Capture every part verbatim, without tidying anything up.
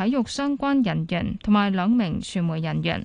體育相關人員同埋兩名傳媒人員。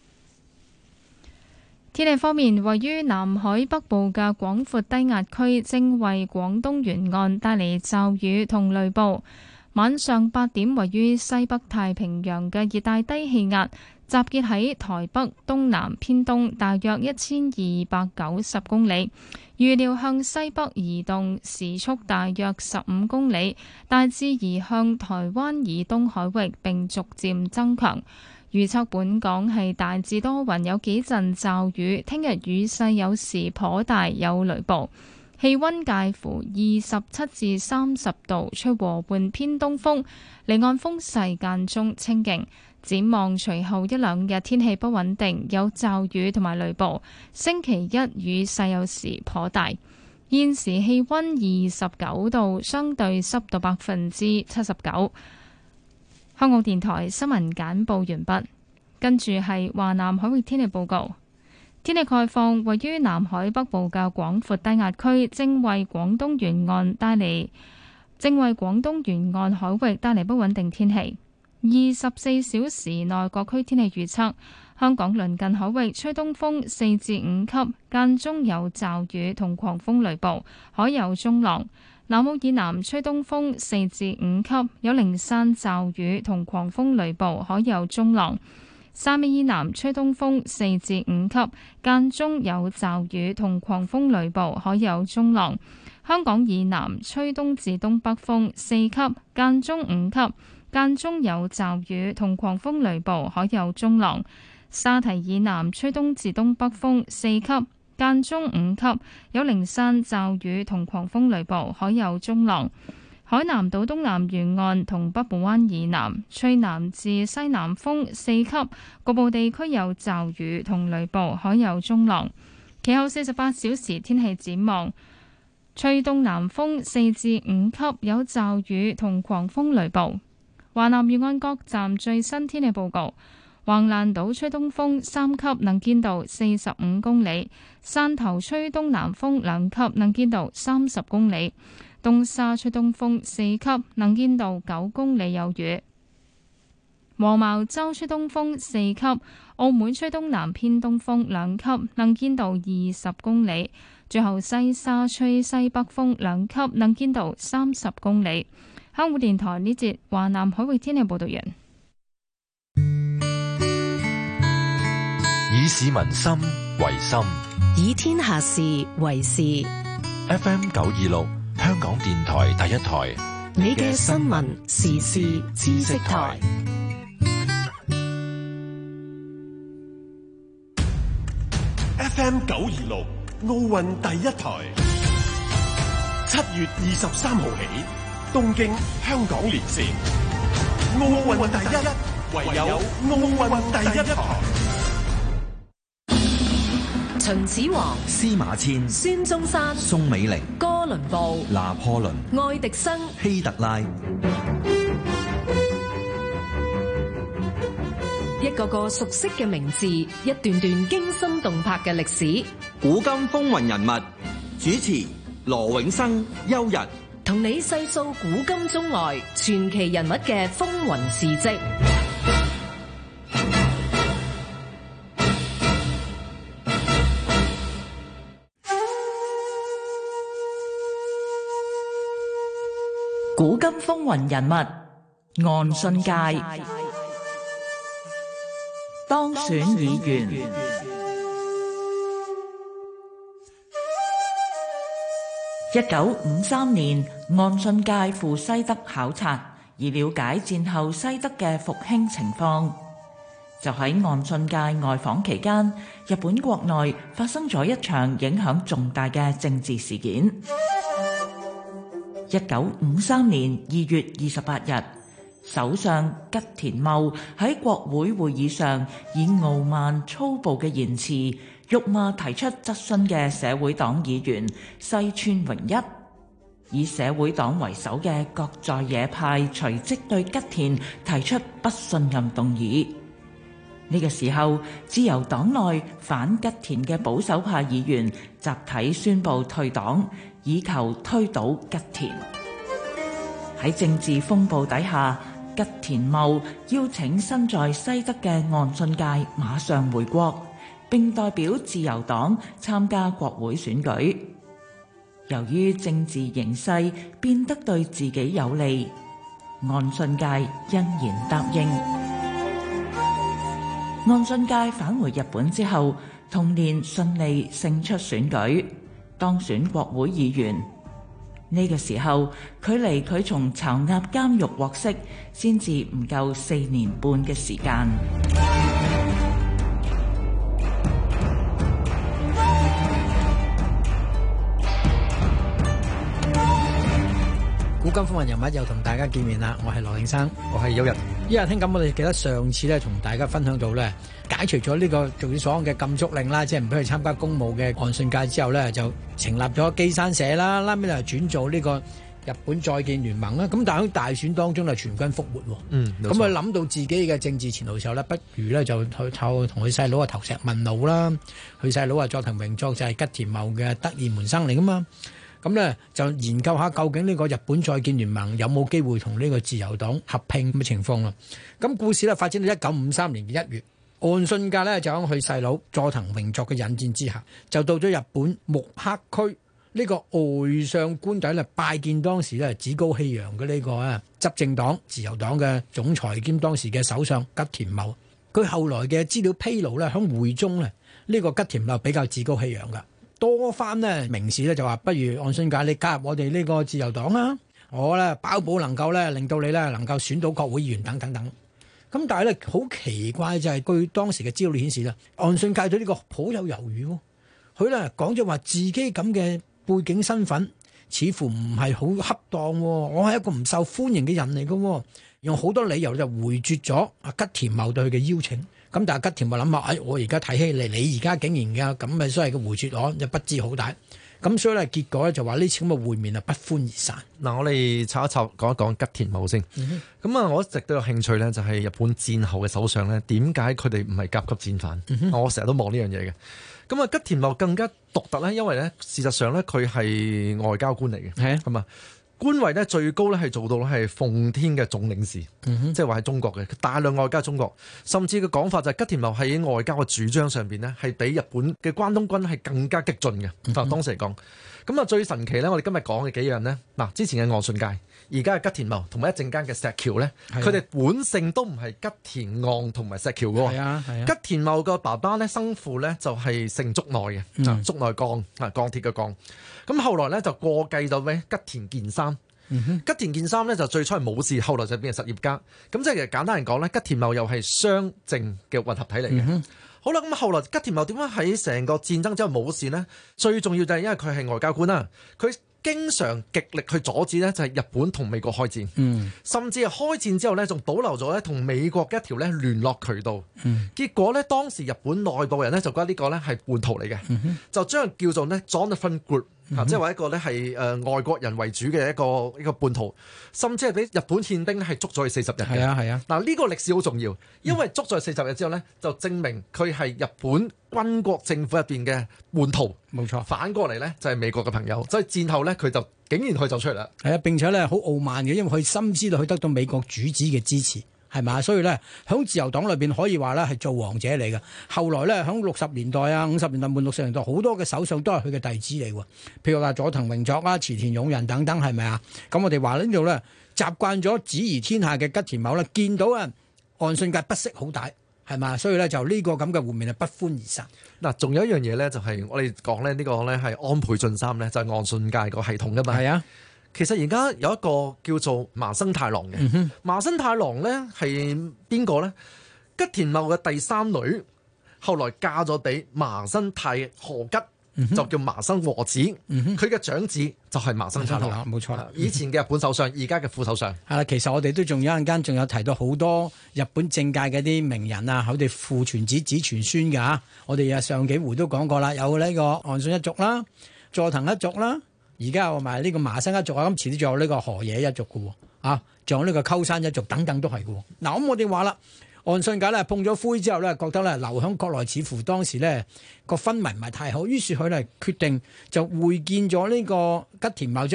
天氣方面，位於南海北部嘅廣闊低壓區正為廣東沿岸帶嚟驟雨同雷暴。晚上八點，位於西北太平洋嘅熱帶低氣壓集結喺台北東南偏東大約一千二百九十公里，預料向西北移動，時速大約十五公里，大致移向台灣以東海域並逐漸增強。預測本港係大致多雲，有幾陣驟雨。聽日雨勢有時頗大，有雷暴。氣溫介乎二十七至三十度，吹和緩偏東風，離岸風勢間中清勁。展望隨後一兩日天氣不穩定，有驟雨同埋雷暴。星期一雨勢有時頗大。現時氣溫二十九度，相對濕度百分之七十九。香港電台新聞簡報完畢，跟住係華南海域天氣報告。天氣概況，位於南海北部嘅廣闊低壓區正為廣東沿岸帶嚟，正為廣東沿岸海域帶嚟不穩定天氣。二十四小時內各區天氣預測：香港鄰近海域吹東風四至五級，間中有驟雨同狂風雷暴，海有中浪。南澳以南吹東風四至五級，有零散驟雨同狂風雷暴，海有中浪。汕尾以南吹東風四至五級，間中有驟雨同狂風雷暴，海有中浪。香港以南吹東至東北風四級，間中五級，間中有驟雨同狂風雷暴，海有中浪。沙堤以南吹東至東北風四級，間中五級，有零散驟雨同狂風雷暴，海有中浪。海南島東南沿岸同北部灣以南吹南至西南風四級，局部地區有驟雨同雷暴，海有中浪。其後四十八小時天氣展望，吹東南風四至五級，有驟雨同狂風雷暴。華南沿岸各站最新天氣報告：橫瀾島吹東風三級，能見度四十五公里；汕頭吹東南風兩級，能見度三十公里；東沙吹東風四級，能見度九公里，有雨；黃茅洲吹東風四級，澳門吹東南偏東風兩級，能見度二十公里；最後西沙吹西北風兩級，能見度三十公里。香港電台呢節華南海域天氣報道完。 以市民心為心， 以天下事為事。 F M 九二六，香港電台第一台， 你嘅新聞時事知識台。 F M 九二六，奧運第一台。七月二十三號起，東京香港連線，奧運第一，唯有奧運第一台。 秦始皇、 司馬遷、 孫中山、 宋美齡、 哥倫布、 拿破崙、 愛迪生、 希特拉， 一個個熟悉嘅名字，一段段驚心動魄嘅歷史。 古今風雲人物，主持羅永生、邱日， 同你細數古今中外傳奇人物嘅風雲事跡。 古今風雲人物，岸信介當選議員。一九五三年，岸信介赴西德考察，以了解戰後西德嘅復興情況。就喺岸信介外訪期間，日本國內發生咗一場影響重大嘅政治事件。一九五三年二月二十八日，首相吉田茂喺國會會議上以傲慢粗暴嘅言辭辱罵提出質詢嘅社會黨議員西村榮一，以社會黨為首嘅各在野派隨即對吉田提出不信任動議。呢個時候，自由黨內反吉田嘅保守派議員集體宣布退黨，以求推倒吉田。喺政治風暴底下， 吉田茂邀請身在西德嘅岸信介馬上回國，並代表自由黨參加國會選舉。由於政治形勢變得對自己有利，岸信介欣然答應。岸信介返回日本之後，同年順利勝出選舉，當選國會議員。呢個時候，距離佢從巢鴨監獄獲釋，先至唔夠四年半嘅時間。 古今風雲人物又同大家見面啦，我係羅永生，我係有日。依日聽咁，我哋記得上次咧同大家分享到咧，解除咗呢個做所謂嘅禁足令啦，即係唔俾佢參加公務嘅岸信介之後咧，就成立咗基山社啦，拉尾就轉做呢個日本再建聯盟啦。咁但係喺大選當中就全軍覆沒喎。嗯，咁佢諗到自己嘅政治前途時候咧，不如咧就去湊同佢細佬啊投石問路啦。佢細佬啊佐藤榮作就係吉田茂嘅得意門生嚟噶嘛。咁咧就研究下究竟呢個日本再建聯盟有冇機會同呢個自由黨合併咁嘅情況啦。咁故事咧發展到一九五三年嘅一月，岸信介咧就喺佢細佬佐藤榮作嘅引薦之下，就到咗日本目黑區呢個外相官邸咧拜見當時咧趾高氣揚嘅呢個啊執政黨自由黨嘅總裁兼當時嘅首相吉田茂。佢後來嘅資料披露咧，喺會中咧呢個吉田茂比較趾高氣揚噶。多番呢明示咧就話，不如岸信介你加入我哋呢個自由黨啦，我咧包保能夠咧令到你咧能夠選到國會議員等等等。咁但係咧好奇怪就係，據當時嘅資料顯示咧，岸信介對呢個好有猶豫喎。佢咧講咗話自己咁嘅背景身份似乎唔係好恰當，我係一個唔受歡迎嘅人嚟嘅，用好多理由就回絕咗阿吉田茂對佢嘅邀請。咁但係吉田茂諗下，哎，我而家睇起嚟，你而家竟然嘅咁嘅所謂嘅回絕我，就不知好大。咁所以咧，結果咧就話呢次咁嘅會面啊，不歡而散。 嗱，我哋插一插講一講吉田茂先。咁啊、嗯，我一直都有興趣咧，就係日本戰後嘅首相咧，點解佢哋唔係甲級戰犯？嗯、我成日都望呢樣嘢嘅。咁啊，吉田茂更加獨特咧，因為咧事實上咧佢係外交官嚟嘅，係啊，咁啊。官位咧最高咧係做到咧係奉天嘅總領事，嗯、即係話喺中國嘅大量外交中國，甚至嘅講法就係吉田茂喺外交嘅主張上邊呢，係比日本嘅關東軍係更加激進嘅。嗯、當時嚟講，咁啊最神奇咧，我哋今日講嘅幾樣呢，嗱之前嘅岸信介，而家係吉田茂，同埋一陣間嘅石橋咧，佢哋、啊、本姓都唔係吉田岸同埋石橋嘅喎。啊啊、吉田茂個爸爸咧生父咧就係姓竹內嘅，嗯、竹內鋼啊鋼鐵嘅鋼。咁後來咧就過繼到咩吉田健三，嗯、哼吉田健三咧就最初係武士，後來就變成實業家。咁即係其實簡單嚟講咧，吉田茂又係商政嘅混合體嚟嘅。嗯、好啦，咁後來吉田茂點樣喺成個戰爭之後冇事呢？最重要就係因為佢係外交官啦，佢經常極力去阻止呢，就係日本同美國開戰，嗯、甚至係開戰之後呢，仲保留咗咧同美國嘅一條咧聯絡渠道。嗯、結果呢，當時日本內部人呢，就覺得呢個呢係叛徒嚟嘅，嗯、哼就將佢叫做呢 Jonathan Group。啊，即係話一個咧係誒外國人為主嘅一個一個叛徒，甚至係俾日本憲兵咧係捉咗佢四十日嘅。係啊係啊。嗱呢個歷史好重要，因為捉咗佢四十日之後咧，就證明佢係日本軍國政府入邊嘅叛徒。冇錯。反過嚟咧就係美國嘅朋友，所以戰後咧佢就竟然可以走出嚟啦。係啊，並且咧好傲慢嘅，因為佢深知道佢得到美國主子嘅支持。係嘛？所以咧，喺自由黨裏邊可以話咧係做王者嚟嘅。後來咧，喺六十年代啊、五十年代末、六十年代，好多嘅首相都係佢嘅弟子嚟喎。譬如話佐藤榮作啊、池田勇人等等，係咪啊？咁我哋話呢度咧，習慣咗子儀天下嘅吉田茂咧，見到啊岸信介不識好歹，係嘛？所以咧就呢個咁嘅會面係不歡而散。嗱，仲有一樣嘢咧，就係我哋講咧呢個咧係安倍晉三咧，就係岸信介個系統噶嘛。係啊。其實而家有一個叫做麻生太郎嘅，嗯、哼麻生太郎咧係邊個咧？吉田茂嘅第三女，後來嫁咗俾麻生太和吉，嗯、哼就叫麻生和子。佢嘅長子就係麻生太郎，冇錯啦。以前嘅日本首相，而家嘅副首相。係啦，其實我哋都仲有陣間仲有提到好多日本政界嘅啲名人啊，佢哋父傳子，子傳孫嘅嚇。我哋啊上幾回都講過啦，有呢個岸信一族啦，佐藤一族啦。而家有埋呢個麻生一族啊，咁遲啲仲有呢個河野一族嘅喎，啊，仲有呢個鳩山一族等等都係嘅喎。嗱，咁我哋話啦，岸信介咧碰咗灰之後咧，覺得咧留喺國內似乎當時咧個氛圍唔係太好，於是佢咧決定就會見咗呢個吉田茂之後咧，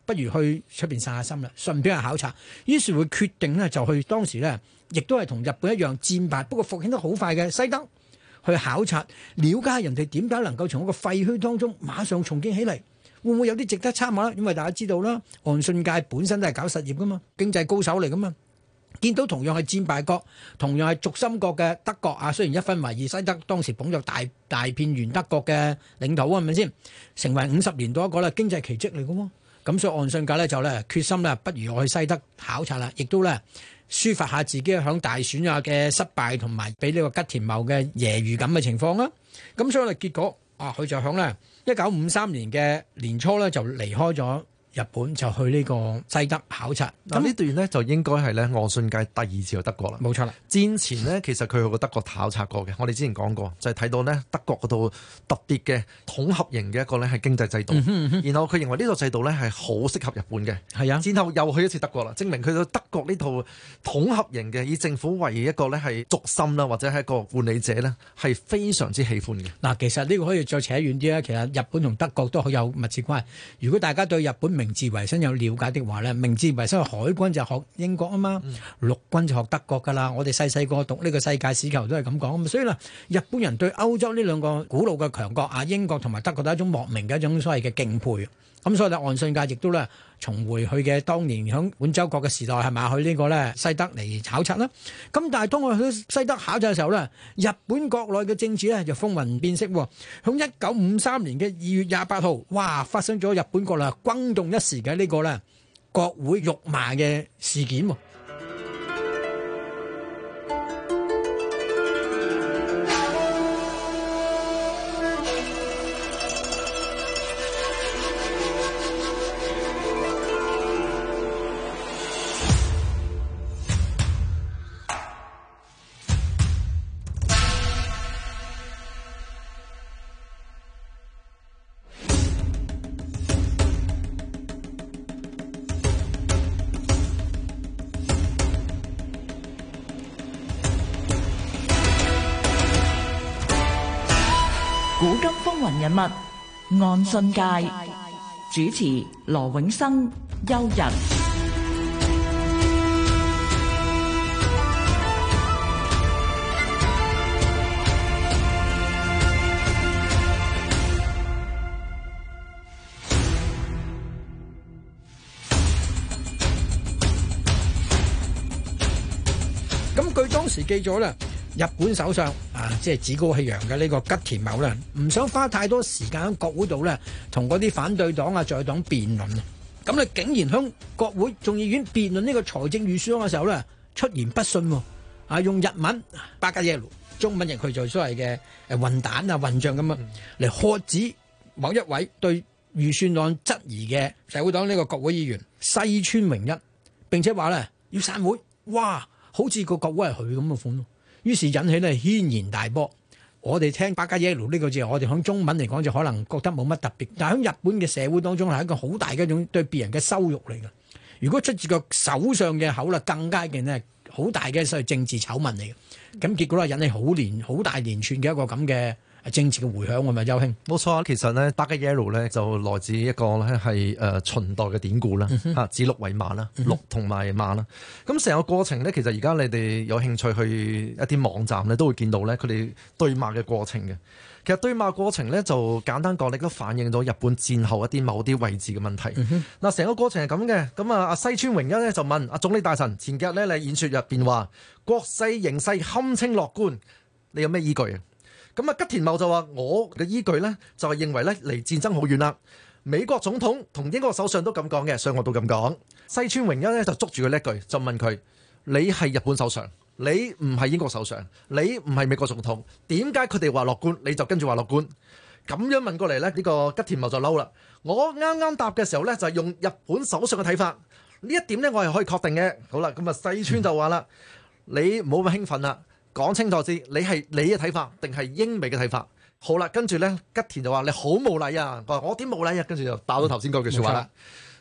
不如去出邊散下心啦，順便去考察。於是會決定呢，就去當時呢，亦都係同日本一樣戰敗，不過復興得好快嘅西德去考察，了解人哋點解能夠從一個廢墟當中馬上重建起嚟，會唔會有啲值得參考啦？因為大家知道啦，岸信介本身都係搞實業噶嘛，經濟高手嚟噶嘛。見到同樣係戰敗國，同樣係軸心國嘅德國啊，雖然一分為二，西德當時捧着大大片原德國嘅領土啊，係咪先？成為五十年代一個咧經濟奇蹟嚟嘅喎。咁所以岸信介咧就咧決心咧，不如我去西德考察啦，亦都咧抒發下自己響大選啊嘅失敗，同埋俾呢個吉田茂嘅揶揄咁嘅情況啦。咁所以咧結果啊，佢就響咧一九五三年嘅年初咧就離開咗日本，就去呢個西德考察。 嗱呢段呢，就應該係咧岸信介第二次去德國啦。 冇錯啦， 戰前呢，其實佢去過德國考察過嘅。我哋之前講過，就係、是、睇到呢德國嗰度特別嘅統合型嘅一個呢係經濟制度。嗯哼嗯哼，然後佢認為呢個制度呢係好適合日本嘅。係啊，然後又去一次德國啦，證明佢對德國呢套統合型嘅以政府為一個呢係軸心啦，或者係一個管理者呢，係非常之喜歡嘅。 嗱，其實呢個可以再扯遠啲啦。其實日本同德國都好有密切關係。如果大家對日本明治維新有了解的話咧，明治維新嘅海軍就學英國啊嘛，嗯、陸軍就學德國噶啦。我哋細細個讀呢個世界史球都係咁講，所以啦，日本人對歐洲呢兩個古老嘅強國啊，英國同埋德國都係一種莫名嘅一種所謂嘅敬佩。咁所以咧，岸信介亦都咧重回佢嘅當年響滿洲國嘅時代係咪去呢個咧西德嚟考察啦。咁但係當我去西德考察嘅時候咧，日本國內嘅政治咧就風雲變色喎。響一九五三年嘅二月廿八號，哇，發生咗日本國內轟動一時嘅呢個咧國會辱罵嘅事件喎。 古今風雲人物岸信介，主持羅永生、邱日。 咁據當時記咗啦，日本首相啊，即係趾高氣揚嘅呢個吉田茂咧，唔想花太多時間喺國會度咧，同嗰啲反對黨啊、在黨辯論啊。咁你竟然喺國會眾議院辯論呢個財政預算案嘅時候咧，出言不遜，啊用日文八加耶魯，中文譯佢做所謂嘅誒混蛋啊、混帳咁啊，嚟喝止某一位對預算案質疑嘅社會黨呢個國會議員西村榮一，並且話咧要散會，哇！好似個國會係佢咁嘅款，於是引起咧軒然大波。我哋聽八加耶魯呢個字，我哋響中文嚟講就可能覺得冇乜特別，但係喺日本嘅社會當中係一個好大嘅一種對別人嘅羞辱嚟嘅。如果出自個首相嘅口啦，更加嘅呢好大嘅所謂政治醜聞嚟嘅。咁結果咧引起好連好大連串嘅一個咁嘅政治嘅迴響，係咪邱兄？ 冇錯啊，其實呢，八加耶魯咧就來自一個咧係誒秦代嘅典故啦，嚇指鹿為馬啦，鹿同埋馬啦。咁成個過程咧，其實而家你哋有興趣去一啲網站咧，都會見到咧佢哋對罵嘅過程嘅。其實對罵過程咧就簡單講，你都反映到日本戰後一啲某啲位置嘅問題。嗱、嗯，成個過程係咁嘅。咁啊，阿西村榮一咧就問阿總理大臣，前幾日咧你演説入邊話國際形勢堪稱樂觀，你有咩依據啊？咁啊，吉田茂就話：我嘅依據呢，就係認為咧離戰爭好遠啦。美國總統同英國首相都咁講嘅，所以我都咁講。西村榮一呢，就捉住佢呢一句，就問佢：你係日本首相，你唔係英國首相，你唔係美國總統，點解佢哋話樂觀，你就跟住話樂觀？咁樣問過嚟呢，呢、呢個吉田茂就嬲啦。我啱啱答嘅時候呢，就係用日本首相嘅睇法，呢一點呢，我係可以確定嘅。好啦，咁啊西村就話啦：你唔好咁興奮啦。講清楚先，你係你嘅睇法定係英美嘅睇法？好啦，跟住咧，吉田就話你好無禮啊！我話我點無禮啊？跟住就爆咗頭先嗰句説話啦。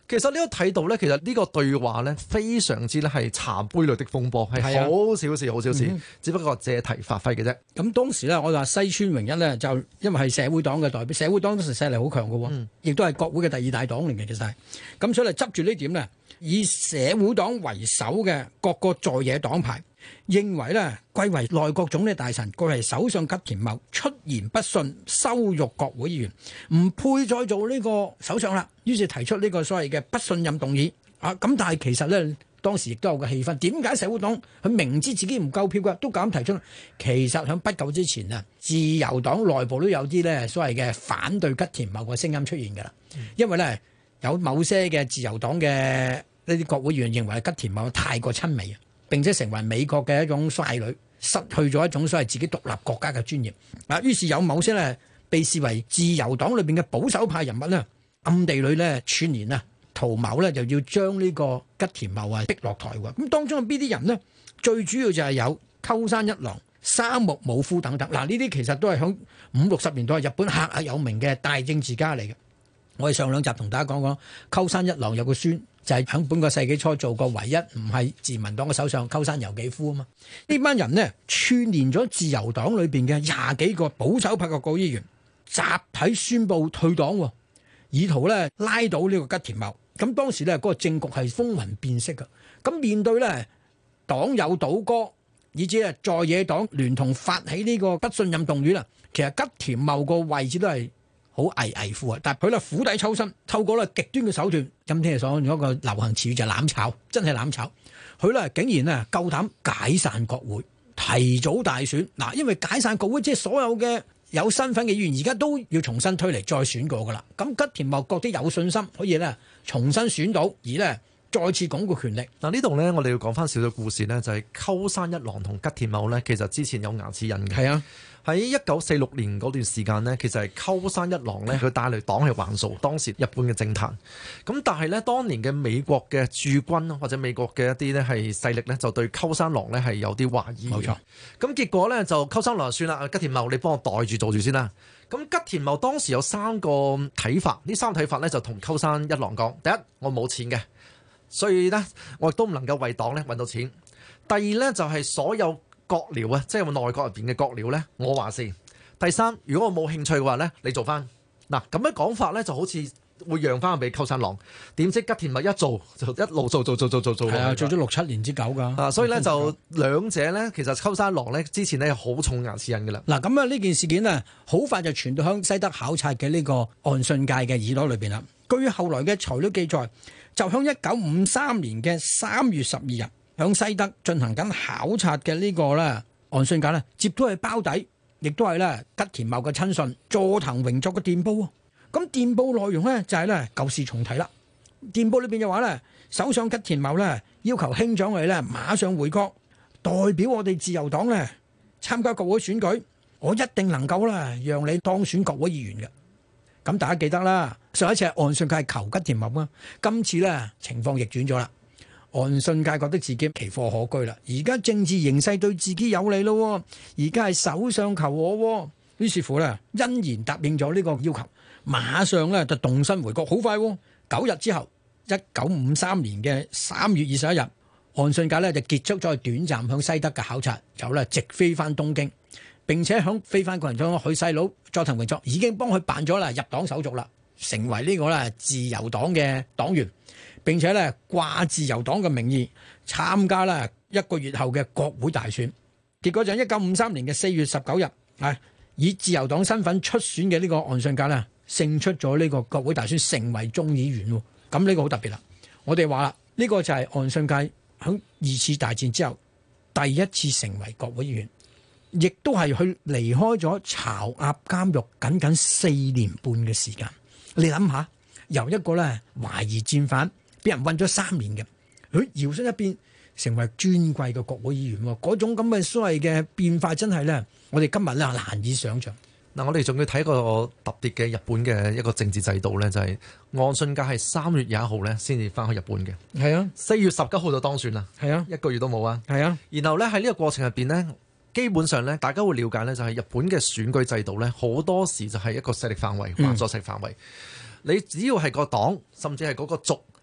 其實呢個睇到咧，其實呢個對話咧非常之咧係茶杯裏的風波，係好小事，好小事，嗯、只不過借題發揮嘅啫。 咁當時咧，我話西村榮一咧就因為係社會黨嘅代表，社會黨當時勢力好強嘅喎，亦、嗯、都係國會嘅第二大黨嚟嘅，其實係咁，所以嚟執住呢點咧，以社會黨為首嘅各個在野黨派認為咧，貴為內閣總理大臣，貴為首相吉田茂出言不遜，羞辱國會議員，唔配再做呢個首相啦。於是提出呢個所謂嘅不信任動議啊。咁但係其實咧，當時亦都有個氣氛。點解社會黨佢明知自己唔夠票嘅，都敢提出？其實喺不久之前啊，自由黨內部都有啲咧所謂嘅反對吉田茂嘅聲音出現㗎啦。因為咧有某些嘅自由黨嘅呢啲國會議員認為吉田茂太過親美啊，並且成為美國嘅一種傀儡，失去咗一種所謂自己獨立國家嘅尊嚴。啊，於是有某些咧被視為自由黨裏邊嘅保守派人物咧，暗地裏咧串連啊，圖謀咧就要將呢個吉田茂啊逼落台喎。咁當中有邊啲人呢？最主要就係有鳩山一郎、三木武夫等等。嗱，呢啲其實都係響五六十年代日本赫赫有名嘅大政治家嚟嘅。我哋上兩集同大家講講鳩山一郎有個孫，就係喺本個世紀初做過唯一唔係自民黨嘅首相鳩山由紀夫啊嘛。呢班人呢，串連咗自由黨裏邊嘅廿幾個保守派嘅國會議員，集體宣布退黨，以圖咧拉倒呢個吉田茂。咁當時咧嗰個政局係風雲變色嘅。咁面對咧黨友倒戈，以至係在野黨聯同發起呢個不信任動議啦。其實吉田茂個位置都係好危危乎啊！但係佢咧釜底抽薪，透過咧極端嘅手段，今天所用一個流行詞語就係攬炒，真係攬炒。佢咧竟然咧夠膽解散國會，提早大選。嗱，因為解散國會，即係所有嘅有身份嘅議員，而家都要重新推嚟再選過噶啦。咁吉田茂覺得有信心可以咧重新選到，而咧再次鞏固權力。 嗱，呢度咧，我哋要講翻少少故事咧，就係鳩山一郎同吉田茂咧，其實之前有牙齒印嘅。 係啊。 喺一九四六年嗰段時間呢，其實係鳩山一郎呢，佢帶嚟黨係橫掃當時日本嘅政壇。咁但係呢，當年嘅美國嘅駐軍或者美國嘅一啲呢係勢力呢，就對鳩山郎呢係有啲懷疑。冇錯。咁結果呢，就鳩山郎算啦，吉田茂你幫我袋住做住先啦。咁吉田茂當時有三個睇法，呢三個睇法呢，就同鳩山一郎講：第一，我冇錢嘅，所以呢，我亦都唔能夠為黨呢揾到錢。第二呢，就係所有閣僚啊，即係內閣入邊嘅閣僚咧，我話事。第三，如果我冇興趣嘅話咧，你做翻嗱咁樣講法咧，就好似會讓翻俾鳩山郎。點知吉田茂一做就一路做做做做做做，係啊， 做咗六七年之久㗎。 啊，所以咧就兩者咧，其實鳩山郎咧之前咧好重牙齒印㗎啦。 嗱，咁啊呢件事件啊，好快就傳到向西德考察嘅呢個岸信介嘅耳朵裏邊啦。據後來嘅材料記載，就向一九五三年嘅三月十二日。響西德進行緊考察嘅呢個咧，岸信介咧接到係包底，亦都係咧吉田茂嘅親信佐藤榮作嘅電報。咁電報內容咧就係咧舊事重提啦。電報裏邊就話咧，首相吉田茂咧要求兄長我哋咧馬上回國，代表我哋自由黨咧參加國會選舉，我一定能夠啦讓你當選國會議員嘅。咁大家記得啦，上一次係岸信介求吉田茂啊，今次咧情況逆轉咗啦。岸信介覺得自己奇貨可居啦，而家政治形勢對自己有利咯，而家係首相求我，於是乎咧欣然答應咗呢個要求，馬上咧就動身回國。好快，九日之後，一九五三年嘅三月二十一日，岸信介咧就結束咗短暫向西德嘅考察，就咧直飛翻東京，並且響飛翻過程中，佢細佬佐藤榮作已經幫佢辦咗啦入黨手續啦，成為呢個咧自由黨嘅黨員。並且咧掛自由黨嘅名義參加咧一個月後嘅國會大選，結果就係一九五三年嘅四月十九日，係以自由黨身份出選嘅呢個岸信介咧勝出咗呢個國會大選，成為眾議員。咁呢個好特別啦。我哋話啦，呢個就係岸信介喺二次大戰之後第一次成為國會議員，亦都係佢離開咗巢鴨監獄僅僅四年半嘅時間。你諗下，由一個咧懷疑戰犯，俾人韞咗三年嘅，佢搖身一變成為尊貴嘅國會議員喎，嗰種咁嘅所謂嘅變化真係咧，我哋今日咧難以想像。 嗱，我哋仲要睇一個特別嘅日本嘅一個政治制度咧，就係岸信介係三月廿一號咧先至翻去日本嘅。係啊，四月十九號就當選啦。係啊，一個月都冇啊。係啊，然後咧喺呢個過程入邊咧，基本上咧大家會了解咧，就係日本嘅選舉制度咧，好多時就係一個勢力範圍、橫坐勢力範圍。你只要係個黨，甚至係嗰個族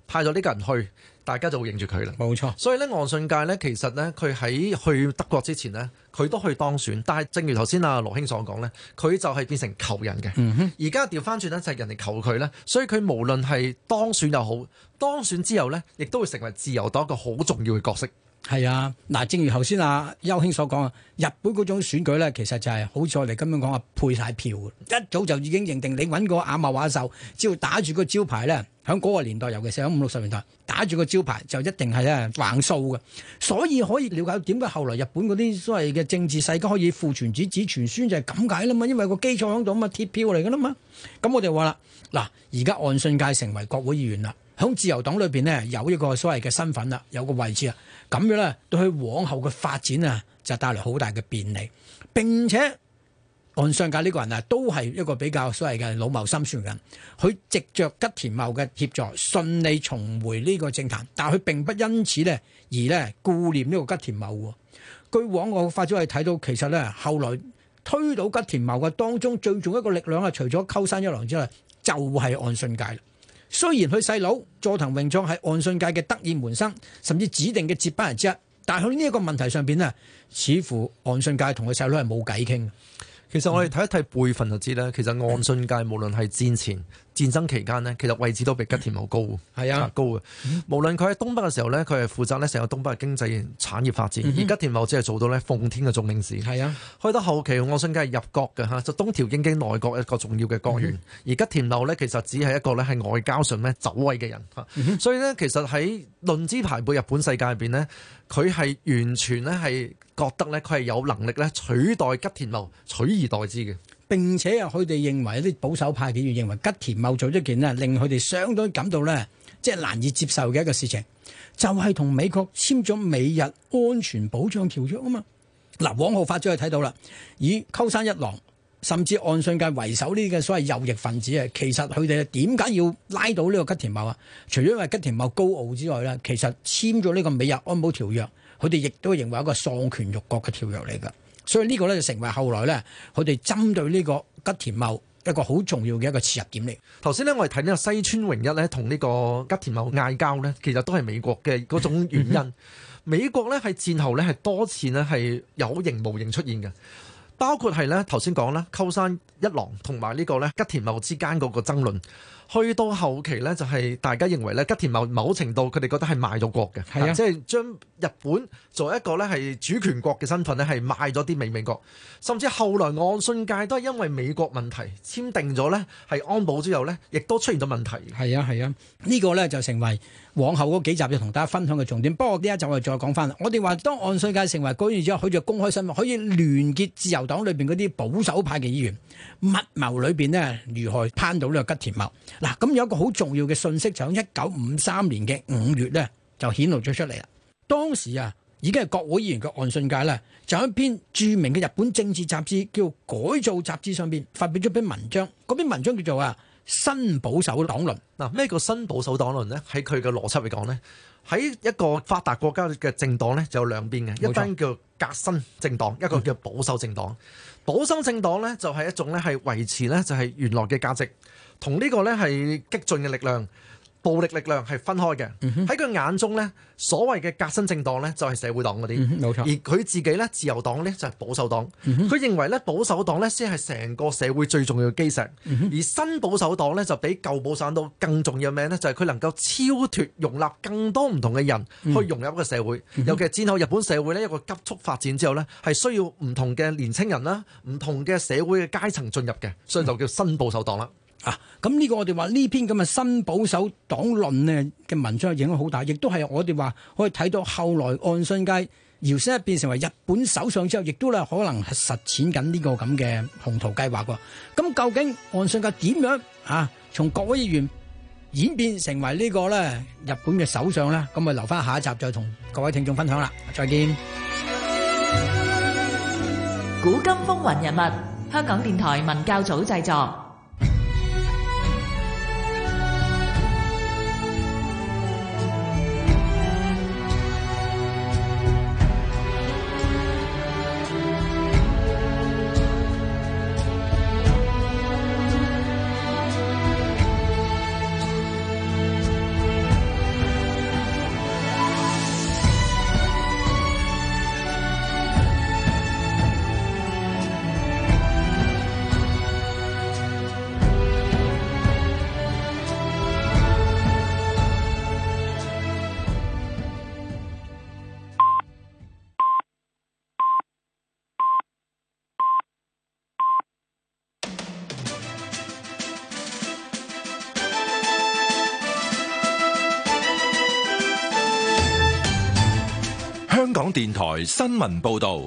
派咗呢個人去，大家就會認住佢啦。 冇錯。所以咧，岸信介咧，其實咧，佢喺去德國之前咧，佢都去當選，但係正如頭先阿羅兄所講咧，佢就係變成求人嘅。而家調翻轉咧，就係人哋求佢咧，所以佢無論係當選又好，當選之後咧，亦都會成為自由黨一個好重要嘅角色。 係啊，嗱，正如頭先阿邱兄所講啊，日本嗰種選舉咧，其實就係好似我哋咁樣講啊，配晒票嘅，一早就已經認定你揾個亞茂畫秀，只要打住個招牌咧，喺嗰個年代，尤其是喺五六十年代，打住個招牌就一定係咧橫掃嘅，所以可以了解點解後來日本嗰啲所謂嘅政治世家可以父傳子，子傳孫就係咁解啦嘛，因為個基礎喺度嘛，鐵票嚟噶啦嘛。咁我哋話啦，嗱，而家岸信介成為國會議員啦，喺自由黨裏邊呢，有一個所謂嘅身份啦，有個位置啊。咁樣咧，對佢往後嘅發展啊，就帶來好大嘅便利。並且岸信介呢個人啊，都係一個比較所謂嘅老謀深算嘅人。佢藉着吉田茂嘅協助，順利重回呢個政壇，但係佢並不因此呢而呢顧念呢個吉田茂喎。據往我發咗去睇到，其實呢後來推倒吉田茂嘅當中最重要一個力量啊，除咗鳩山一郎之外，就係、是、岸信介啦。雖然佢細佬佐藤榮作係岸信介嘅得意門生，甚至指定嘅接班人之一，但係喺呢一個問題上邊呢，似乎岸信介同佢細佬係冇偈傾。 其實我哋睇一睇輩分就知啦。其實岸信介無論係戰前、戰爭期間呢，其實位置都比吉田茂高，係啊高嘅。無論佢喺東北嘅時候呢，佢係負責呢成個東北嘅經濟產業發展，嗯、而吉田茂只係做到呢奉天嘅總領事。係啊，去到後期岸信介係入閣嘅嚇，就東條英機內閣一個重要嘅閣員，嗯、而吉田茂呢，其實只係一個呢係外交上呢走位嘅人嚇。嗯、所以呢，其實喺論資排輩日本世界入邊呢，佢係完全呢係覺得呢，佢係有能力呢取代吉田茂，取而代之嘅。並且啊，佢哋認為一啲保守派嘅議員認為吉田茂做咗件呢令佢哋相當感到呢即係難以接受嘅一個事情，就係、是、同美國簽咗美日安全保障條約啊嘛。嗱，往後發咗去睇到啦，以鳩山一郎甚至岸信介為首呢啲嘅所謂右翼分子啊，其實佢哋點解要拉到呢個吉田茂啊？除咗因為吉田茂高傲之外呢，其實簽咗呢個美日安保條約，佢哋亦都認為一個喪權辱國嘅條約嚟㗎。所以呢個咧就成為後來咧，佢哋針對呢個吉田茂一個好重要嘅一個切入點嚟。頭先咧，我哋睇呢個西村榮一咧同呢個吉田茂嗌交咧，其實都係美國嘅嗰種原因。美國咧喺戰後咧係多次咧係有形無形出現嘅，包括係咧頭先講啦，鳩山一郎同埋呢個咧吉田茂之間嗰個爭論。去到後期呢，就係大家認為咧，吉田茂某程度佢哋覺得係賣咗國嘅，係啊，即係將日本作為一個咧係主權國嘅身份咧，係賣咗啲美美國。甚至後來岸信介都係因為美國問題簽訂咗咧係安保之後呢，亦都出現咗問題。係啊係啊，呢個呢就成為往後嗰幾集要同大家分享嘅重點。不過呢一集我哋再講翻啦，我哋話當岸信介成為國會議員之後，佢就公開身份，可以聯結自由黨裏邊嗰啲保守派嘅議員，密謀裏邊呢如何攀到呢個吉田茂。嗱，咁有一個好重要嘅信息，就喺一九五三年嘅五月呢，就顯露咗出嚟啦。當時啊，已經係國會議員嘅岸信介呢，就喺一篇著名嘅日本政治雜誌叫《改造雜誌》上邊發表咗篇文章。嗰篇文章叫做啊新保守黨論。嗱，咩叫新保守黨論呢？喺佢嘅邏輯嚟講呢，喺一個發達國家嘅政黨呢，就有兩邊嘅，一邊叫革新政黨，一個叫保守政黨。嗯、保守政黨呢，就係一種呢係維持呢就係原來嘅價值。同呢個呢係激進嘅力量、暴力力量係分開嘅。喺佢、嗯、眼中呢，所謂嘅革新政黨呢就係社會黨嗰啲，冇錯、嗯。而佢自己呢，自由黨呢就係保守黨。佢、嗯、認為呢保守黨呢先係成個社會最重要嘅基石。嗯、而新保守黨呢就比舊保守黨更重要嘅咩呢？就係佢能夠超脫容納更多唔同嘅人去融入一個社會。嗯、尤其係戰後日本社會呢一個急速發展之後呢，係需要唔同嘅年青人啦、唔同嘅社會嘅階層進入嘅，所以就叫新保守黨啦。啊，咁呢個我哋話呢篇咁嘅新保守黨論呢嘅文章影響好大，亦都係我哋話可以睇到後來岸信介搖身一變成為日本首相之後，亦都咧可能係實踐緊呢個咁嘅宏圖計劃喎。咁究竟岸信介點樣啊從國會議員演變成為呢個咧日本嘅首相呢？咁我留翻下一集再同各位聽眾分享啦。再見。 古今風雲人物，香港電台文教組製作。 港電台新聞報道。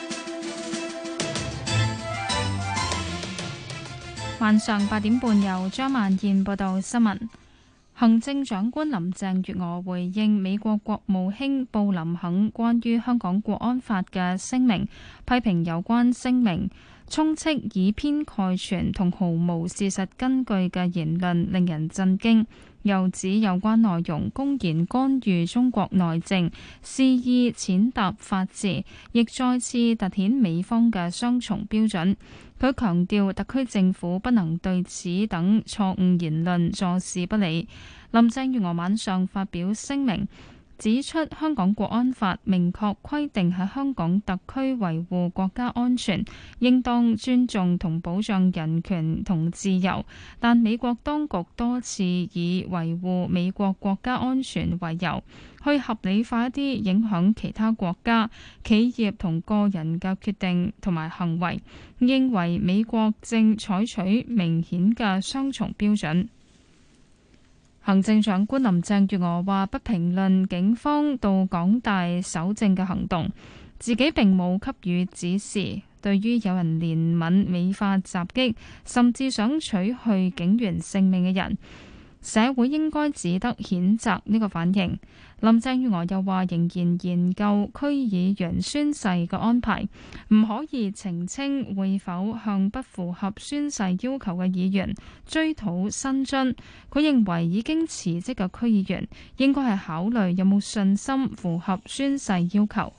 晚上八點半，由張萬燕報道新聞。行政長官林鄭月娥回應美國國務卿布林肯關於香港國安法嘅聲明，批評有關聲明充斥以偏概全同毫無事實根據嘅言論，令人震驚。又指有關內容公然干預中國內政，肆意踐踏法治，亦再次凸顯美方嘅雙重標準。佢強調特區政府不能對此等錯誤言論坐視不理。林鄭月娥晚上發表聲明，指出香港國安法明確規定喺香港特區維護國家安全，應當尊重同保障人權同自由，但美國當局多次以維護美國國家安全為由，去合理化一啲影響其他國家、企業同個人嘅決定同埋行為，認為美國正採取明顯嘅雙重標準。行政長官林鄭月娥話：不評論警方到港大搜證嘅行動，自己並冇給予指示。對於有人憐憫美化襲擊，甚至想取去警員性命嘅人，社會應該只得譴責呢個反應。林鄭月娥又話：仍然研究區議員宣誓嘅安排，唔可以澄清會否向不符合宣誓要求嘅議員追討薪津。佢認為已經辭職嘅區議員應該係考慮有冇信心符合宣誓要求。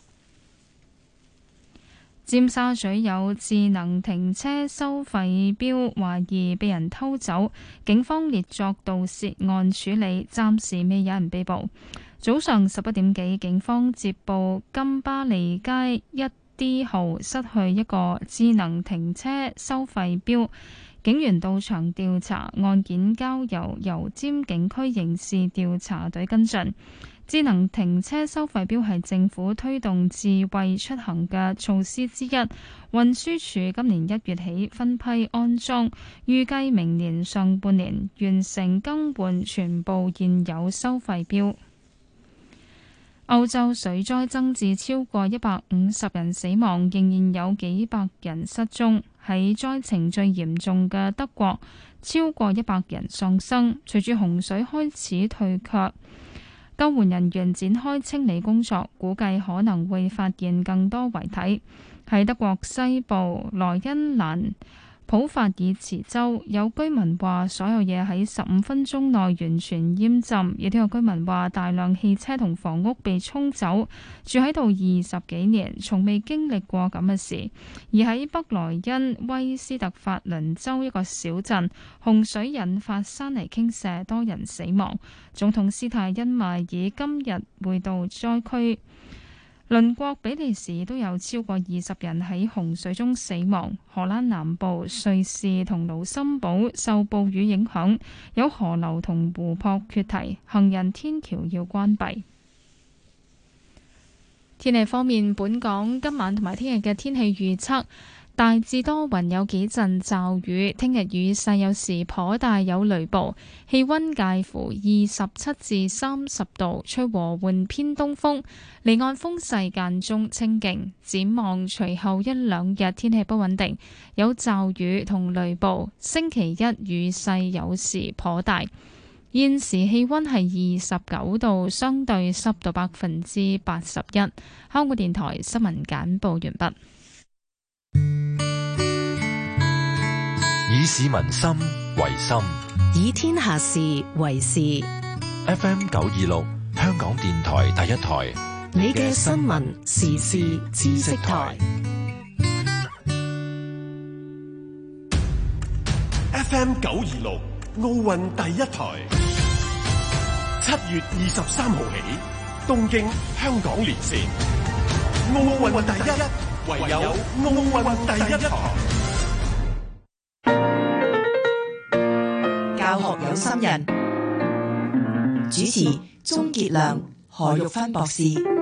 尖沙咀有智能停車收費錶懷疑被人偷走，警方列作盜竊案處理，暫時未有人被捕。早上十一點幾，警方接報金巴利街一 D 號失去一個智能停車收費錶，警員到場調查，案件交由油尖警區刑事調查隊跟進。智能停車收費錶係政府推動智慧出行嘅措施之一，運輸署今年一月起分批安裝，預計明年上半年完成更換全部現有收費錶。歐洲水災增至超過一百五十人死亡，仍然有幾百人失蹤。喺災情最嚴重嘅德國，超過一百人喪生。隨住洪水開始退卻，救援人員展開清理工作，估計可能會發現更多遺體。喺德國西部萊茵蘭普法爾茨州，有居民話所有嘢喺十五分鐘內完全淹浸，亦都有居民話大量汽車同房屋被沖走，住喺度二十幾年，從未經歷過咁嘅事。而喺北萊茵威斯特法倫州一個小鎮，洪水引發山泥傾瀉，多人死亡。總統施泰因邁爾今日會到災區。鄰國比利時都有超過二十人喺洪水中死亡，荷蘭南部、瑞士同盧森堡受暴雨影響，有河流同湖泊決堤，行人天橋要關閉。天氣方面，本港今晚同埋聽日嘅天氣預測大致多雲，有幾陣驟雨。聽日雨勢有時頗大，有雷暴。氣溫介乎二十七至三十度，吹和緩偏東風。離岸風勢間中清勁。展望隨後一兩日天氣不穩定，有驟雨同雷暴。星期一雨勢有時頗大。現時氣溫係二十九度，相對濕度百分之八十一。香港電台新聞簡報完畢。 以市民心為心， 以天下事為事。 F M 九二六，香港電台第一台， 你嘅新聞時事知識台。 F M 九二六，奧運第一台。七月二十三號起，東京香港連線，奧運第一，唯有奧運第一台。 教學有心人，主持鍾傑良、何玉芬博士。